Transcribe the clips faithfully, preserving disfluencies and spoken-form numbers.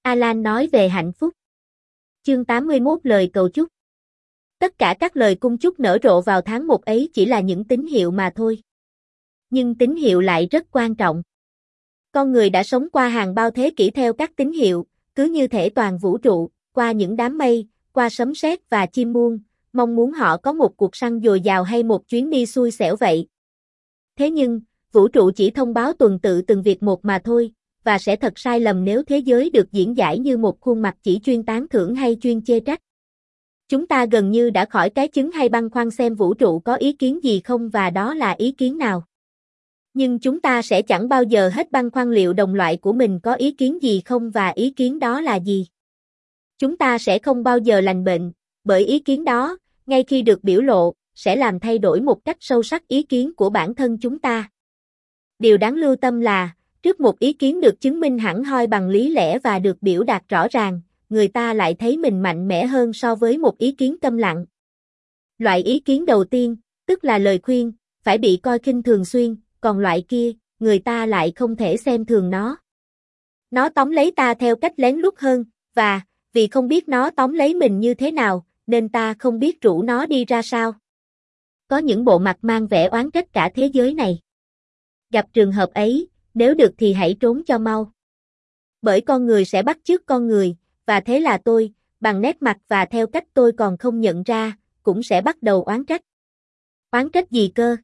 Alan nói về hạnh phúc. Chương tám mươi mốt lời cầu chúc. Tất cả các lời cung chúc nở rộ vào tháng một ấy chỉ là những tín hiệu mà thôi. Nhưng tín hiệu lại rất quan trọng. Con người đã sống qua hàng bao thế kỷ theo các tín hiệu, cứ như thể toàn vũ trụ, qua những đám mây, qua sấm sét và chim muông, mong muốn họ có một cuộc săn dồi dào hay một chuyến đi xui xẻo vậy. Thế nhưng, vũ trụ chỉ thông báo tuần tự từng việc một mà thôi, và sẽ thật sai lầm nếu thế giới được diễn giải như một khuôn mặt chỉ chuyên tán thưởng hay chuyên chê trách. Chúng ta gần như đã khỏi cái chứng hay băn khoăn xem vũ trụ có ý kiến gì không và đó là ý kiến nào. Nhưng chúng ta sẽ chẳng bao giờ hết băn khoăn liệu đồng loại của mình có ý kiến gì không và ý kiến đó là gì. Chúng ta sẽ không bao giờ lành bệnh, bởi ý kiến đó, ngay khi được biểu lộ, sẽ làm thay đổi một cách sâu sắc ý kiến của bản thân chúng ta. Điều đáng lưu tâm là, trước một ý kiến được chứng minh hẳn hoi bằng lý lẽ và được biểu đạt rõ ràng, người ta lại thấy mình mạnh mẽ hơn so với một ý kiến câm lặng. Loại ý kiến đầu tiên, tức là lời khuyên, phải bị coi khinh thường xuyên, còn loại kia, người ta lại không thể xem thường nó. Nó tóm lấy ta theo cách lén lút hơn, và, vì không biết nó tóm lấy mình như thế nào, nên ta không biết rủ nó đi ra sao. Có những bộ mặt mang vẻ oán trách cả thế giới này. Gặp trường hợp ấy, nếu được thì hãy trốn cho mau. Bởi con người sẽ bắt chước con người, và thế là tôi, bằng nét mặt và theo cách tôi còn không nhận ra, cũng sẽ bắt đầu oán trách. Oán trách gì cơ?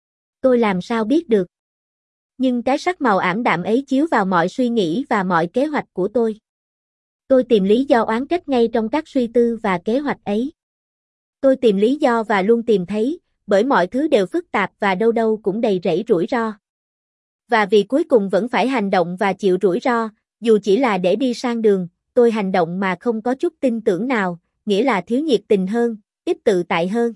Tôi làm sao biết được? Nhưng cái sắc màu ảm đạm ấy chiếu vào mọi suy nghĩ và mọi kế hoạch của tôi. Tôi tìm lý do oán trách ngay trong các suy tư và kế hoạch ấy. Tôi tìm lý do và luôn tìm thấy, bởi mọi thứ đều phức tạp và đâu đâu cũng đầy rẫy rủi ro. Và vì cuối cùng vẫn phải hành động và chịu rủi ro, dù chỉ là để đi sang đường, tôi hành động mà không có chút tin tưởng nào, nghĩa là thiếu nhiệt tình hơn, ít tự tại hơn.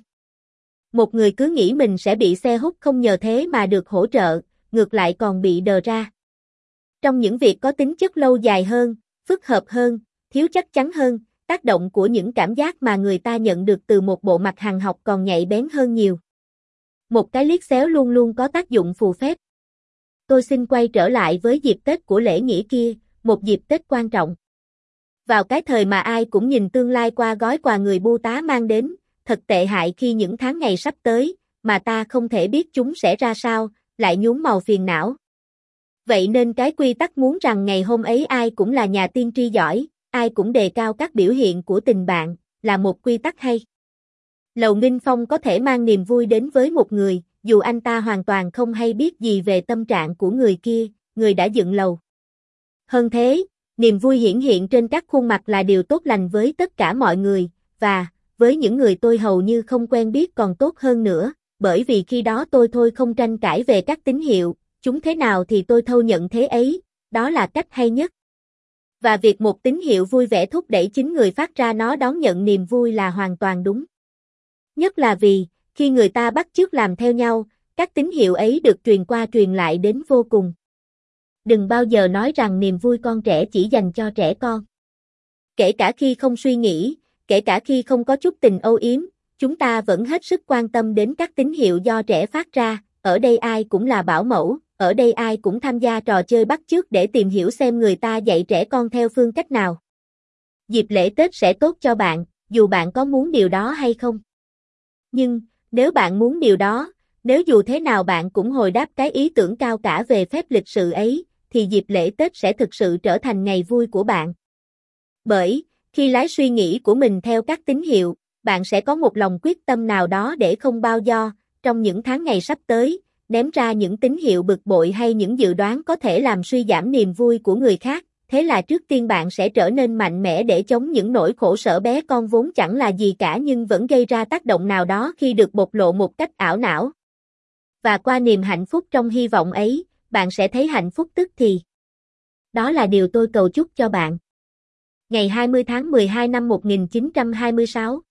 Một người cứ nghĩ mình sẽ bị xe hút không nhờ thế mà được hỗ trợ, ngược lại còn bị đờ ra. Trong những việc có tính chất lâu dài hơn, phức hợp hơn, thiếu chắc chắn hơn, tác động của những cảm giác mà người ta nhận được từ một bộ mặt hằng học còn nhạy bén hơn nhiều. Một cái liếc xéo luôn luôn có tác dụng phù phép. Tôi xin quay trở lại với dịp Tết của lễ nghĩa kia, một dịp Tết quan trọng. Vào cái thời mà ai cũng nhìn tương lai qua gói quà người bưu tá mang đến, thật tệ hại khi những tháng ngày sắp tới, mà ta không thể biết chúng sẽ ra sao, lại nhuốm màu phiền não. Vậy nên cái quy tắc muốn rằng ngày hôm ấy ai cũng là nhà tiên tri giỏi, ai cũng đề cao các biểu hiện của tình bạn, là một quy tắc hay. Lầu Nghinh Phong có thể mang niềm vui đến với một người, dù anh ta hoàn toàn không hay biết gì về tâm trạng của người kia, người đã dựng lầu. Hơn thế, niềm vui hiển hiện trên các khuôn mặt là điều tốt lành với tất cả mọi người, và, với những người tôi hầu như không quen biết còn tốt hơn nữa, bởi vì khi đó tôi thôi không tranh cãi về các tín hiệu, chúng thế nào thì tôi thâu nhận thế ấy, đó là cách hay nhất. Và việc một tín hiệu vui vẻ thúc đẩy chính người phát ra nó đón nhận niềm vui là hoàn toàn đúng. Nhất là vì, khi người ta bắt chước làm theo nhau, các tín hiệu ấy được truyền qua truyền lại đến vô cùng. Đừng bao giờ nói rằng niềm vui con trẻ chỉ dành cho trẻ con. Kể cả khi không suy nghĩ, kể cả khi không có chút tình âu yếm, chúng ta vẫn hết sức quan tâm đến các tín hiệu do trẻ phát ra, ở đây ai cũng là bảo mẫu, ở đây ai cũng tham gia trò chơi bắt chước để tìm hiểu xem người ta dạy trẻ con theo phương cách nào. Dịp lễ Tết sẽ tốt cho bạn, dù bạn có muốn điều đó hay không. Nhưng, nếu bạn muốn điều đó, nếu dù thế nào bạn cũng hồi đáp cái ý tưởng cao cả về phép lịch sự ấy, thì dịp lễ Tết sẽ thực sự trở thành ngày vui của bạn. Bởi, khi lái suy nghĩ của mình theo các tín hiệu, bạn sẽ có một lòng quyết tâm nào đó để không bao do, trong những tháng ngày sắp tới, ném ra những tín hiệu bực bội hay những dự đoán có thể làm suy giảm niềm vui của người khác. Thế là trước tiên bạn sẽ trở nên mạnh mẽ để chống những nỗi khổ sở bé con vốn chẳng là gì cả nhưng vẫn gây ra tác động nào đó khi được bộc lộ một cách ảo não. Và qua niềm hạnh phúc trong hy vọng ấy, bạn sẽ thấy hạnh phúc tức thì. Đó là điều tôi cầu chúc cho bạn. Ngày hai mươi tháng mười hai năm một nghìn chín trăm hai mươi sáu